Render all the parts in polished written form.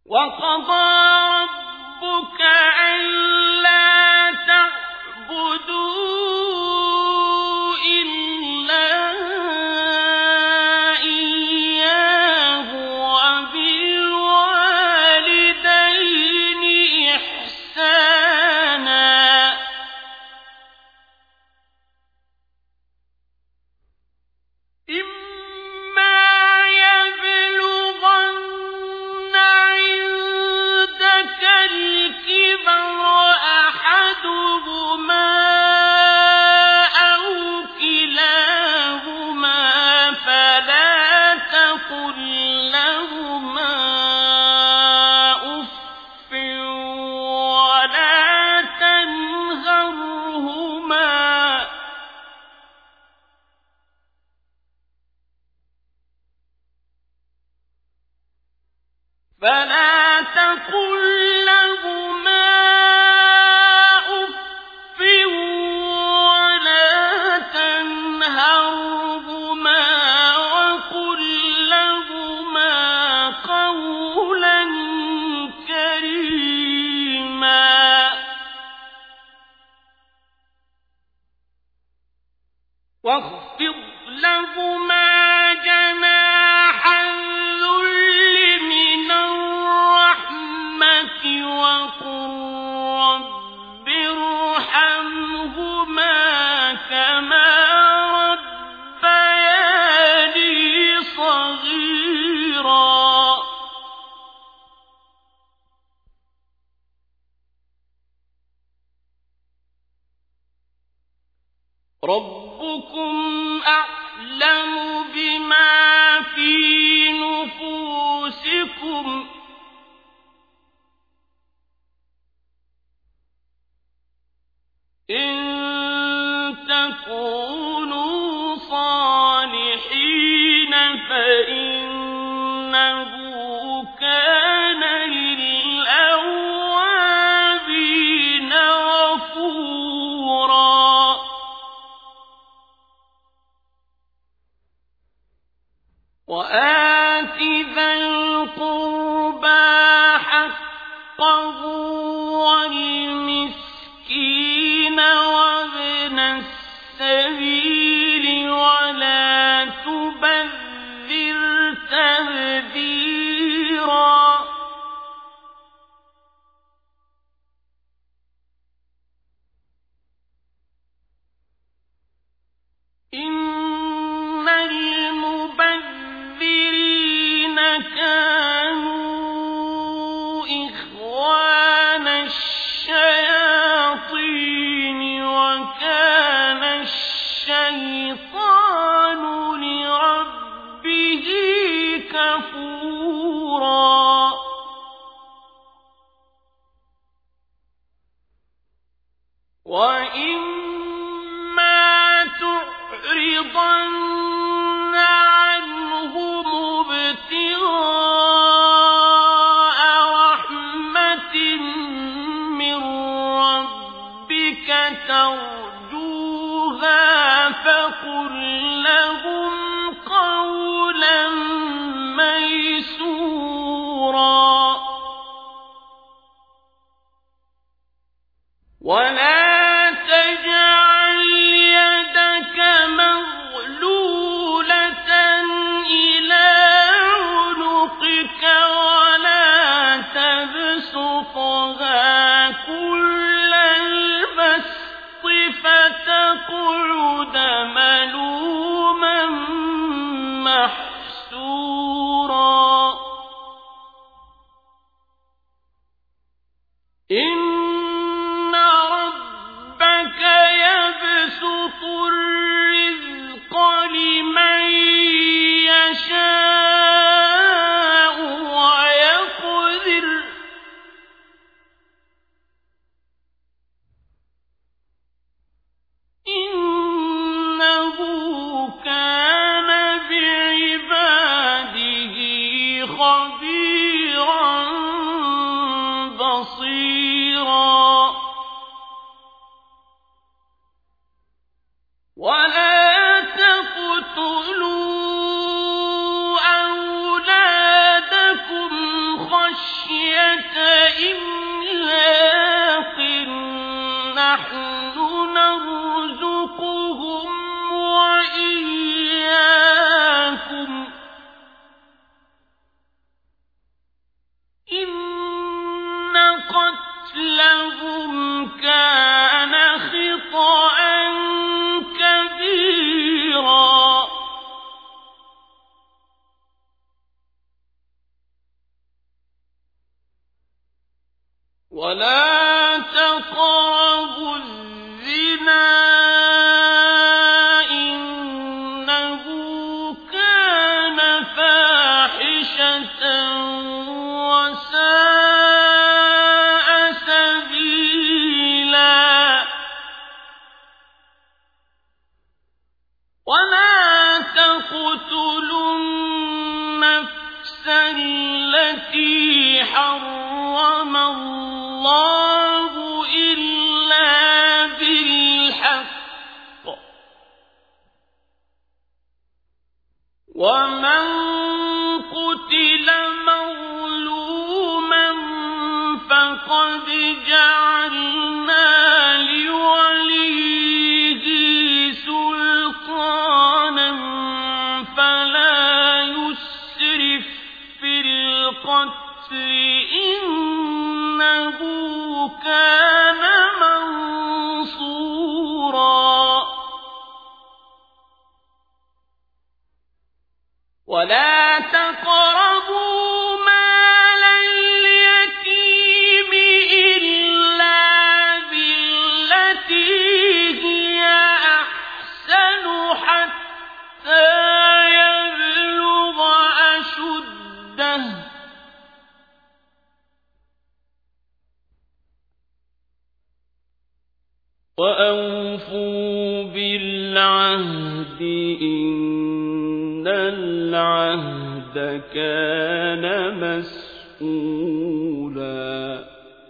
وقضى ربك ألا تعبدوا إلا إياه وبالوالدين إحسانا فلا تقل لهما أف ولا تنهرهما وقل لهما قولا كريما واخفض لهما جناح الذل من الرحمة وقل رب ارحمهما كما ربياني صغيرا ربكم أعلم بما في نفوسكم إن تكونوا صالحين فإنه كان للأوابين غفورا وآت ذا القربى حقه والمسكين وابن السبيل ولا تبذر تبذيرا إن المبذرين كانوا إخوان الشياطين وكان الشيطان لربه كفورا وإما تعرضن عنهم ابتغاء رحمة من ربك ترجوها فقل لهم قولا ميسورا ولا تجعل يدك مغلولة إلى عنقك ولا تبسطها كل البسط فتقعد ملوما محسورا إن ربك يبسط الرزق لمن يشاء ويقدر خشية إملاق نحن نرزقهم وإياكم إن قتلهم كان خطأ كبيرا ولا تقربوا الزنا إنه كان فاحشة وساء سبيلا ولا تقتلوا النفس التي حرم الله إلا بالحق ومن قتل مظلوما فقد جعلنا لوليه سلطانا فلا يسرف في القتل إنه كان منصورا ولا تقربوا مال اليتيم إلا بالتي هي أحسن حتى يبلغ أشده وأوفوا بالعهد إن العهد كان مسؤولا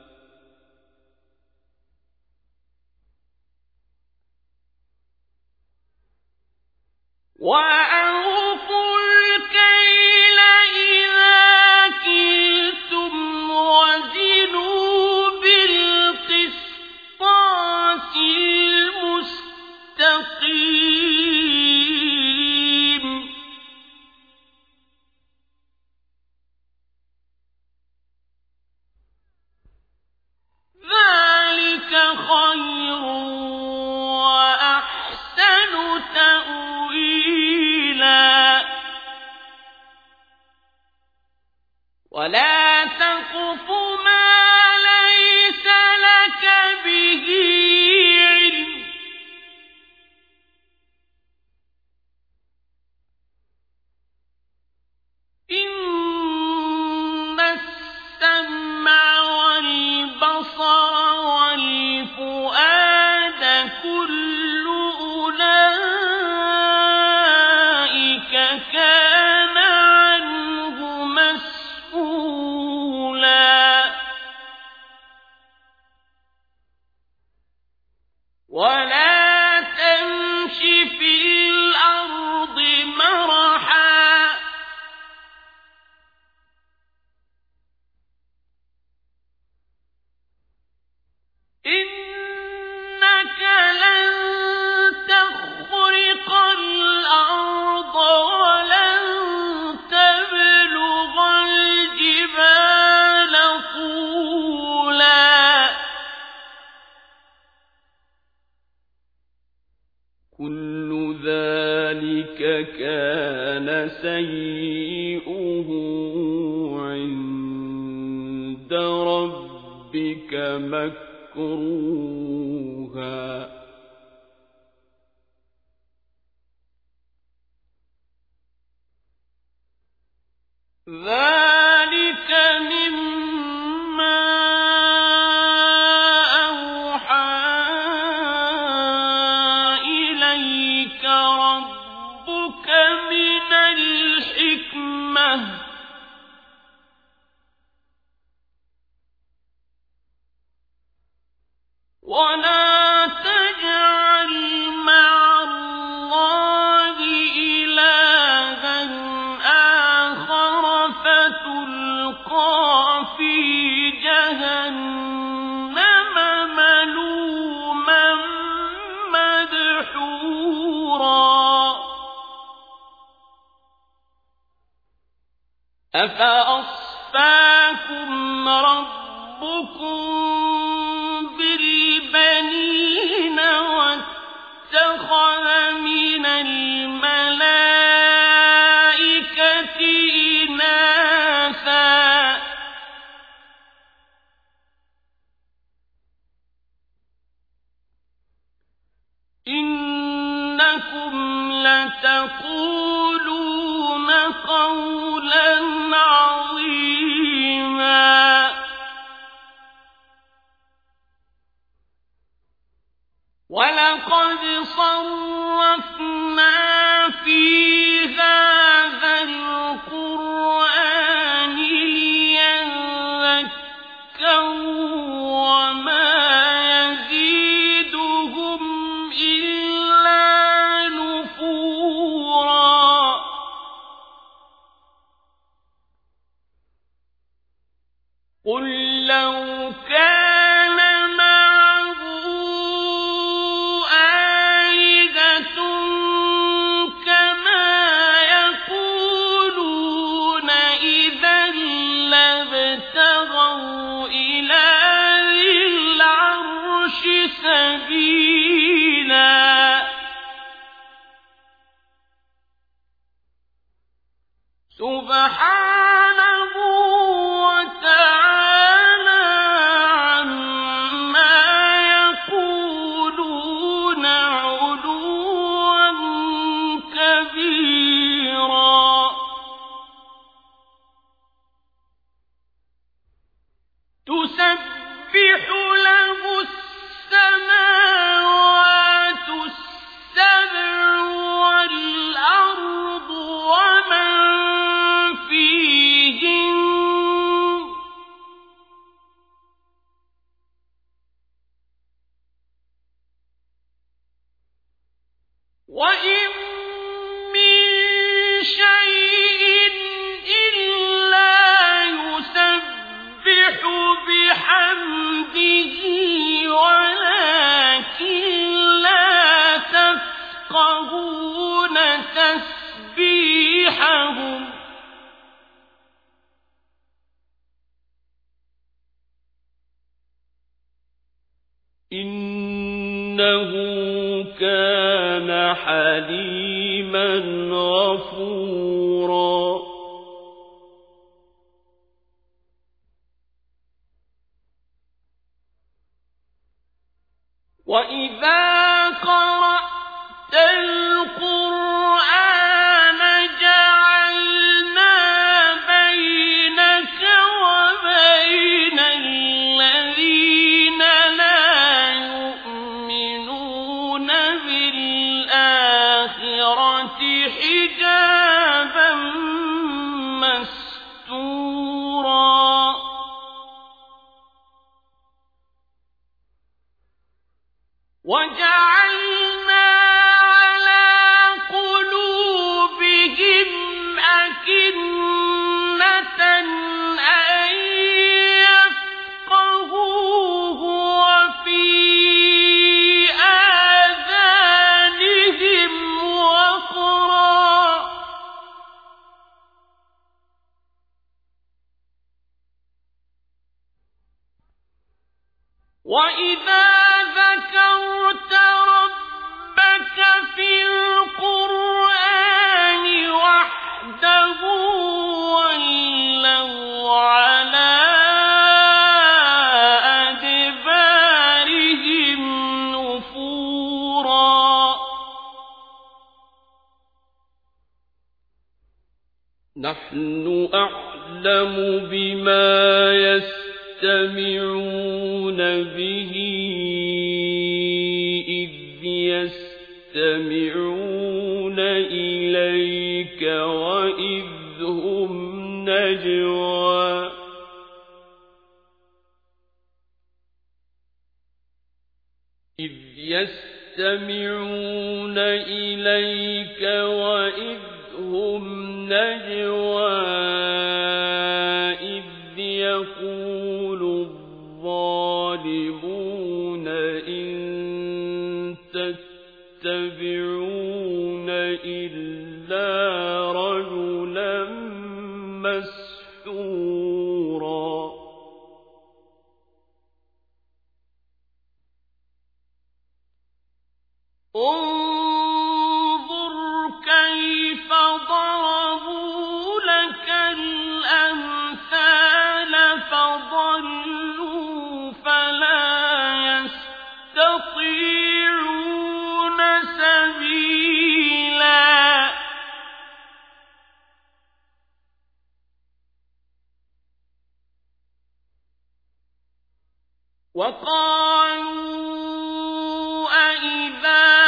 وأوفوا الكيل إذا كلتم وزنوا بالقسطاس المستقيم ذلك خير وأحسن تأويلا ولا تقف ما ليس لك به علم إن السمع والبصر والفؤاد كل أولئك كان عنه مسؤولا ولا تمش في الأرض مرحا إنك لن تخرق الأرض ولن تبلغ الجبال طولا كل ذلك كان سيئه عند ربك مكروها ذلك مما أوحى إليك ربك من الحكمة ولا تجعل مع الله إلها آخر فتلقى في جهنم ملوما مدحورا أفأصفاكم ربكم بالبنين واتخذ من الملائكة إناثا إنكم لتقولون قولا عظيما ولقد صرفنا في هذا القرآن ليذكروا وما يزيدهم إلا نفورا قل لو كان معه آلهة كما يقولون إذا لابتغوا إلى ذي العرش سبيلا سبحانه وتعالى عما يقولون علوا كبيرا تسبح له السماوات السبع والأرض ومن فيهن وإن من شيء إلا يسبح بحمده ولكن لا تفقهون تسبيحهم إنه كان حليما غفورا وإذا قرأت القرآن جعلنا بينك وبين الذين لا يؤمنون بالآخرة حجابا مستورا وجعلنا على قلوبهم أكنة أن يفقهوه وفي آذانهم وقرا وإذا ذكرت ربك في القرآن وحده ولوا على أدبارهم نفورا نحن أعلم بما يستمعون به إذ يستمعون إليك وإذ هم نجوى إذ يستمعون إليك وإذ هم نجوى إذ يقولون يقول الظالمون إن تتبعون إلا رجلا مسحورا انظر كيف ضربوا لك الأمثال فضلوا فلا يستطيعون سبيلا وقالوا أإذا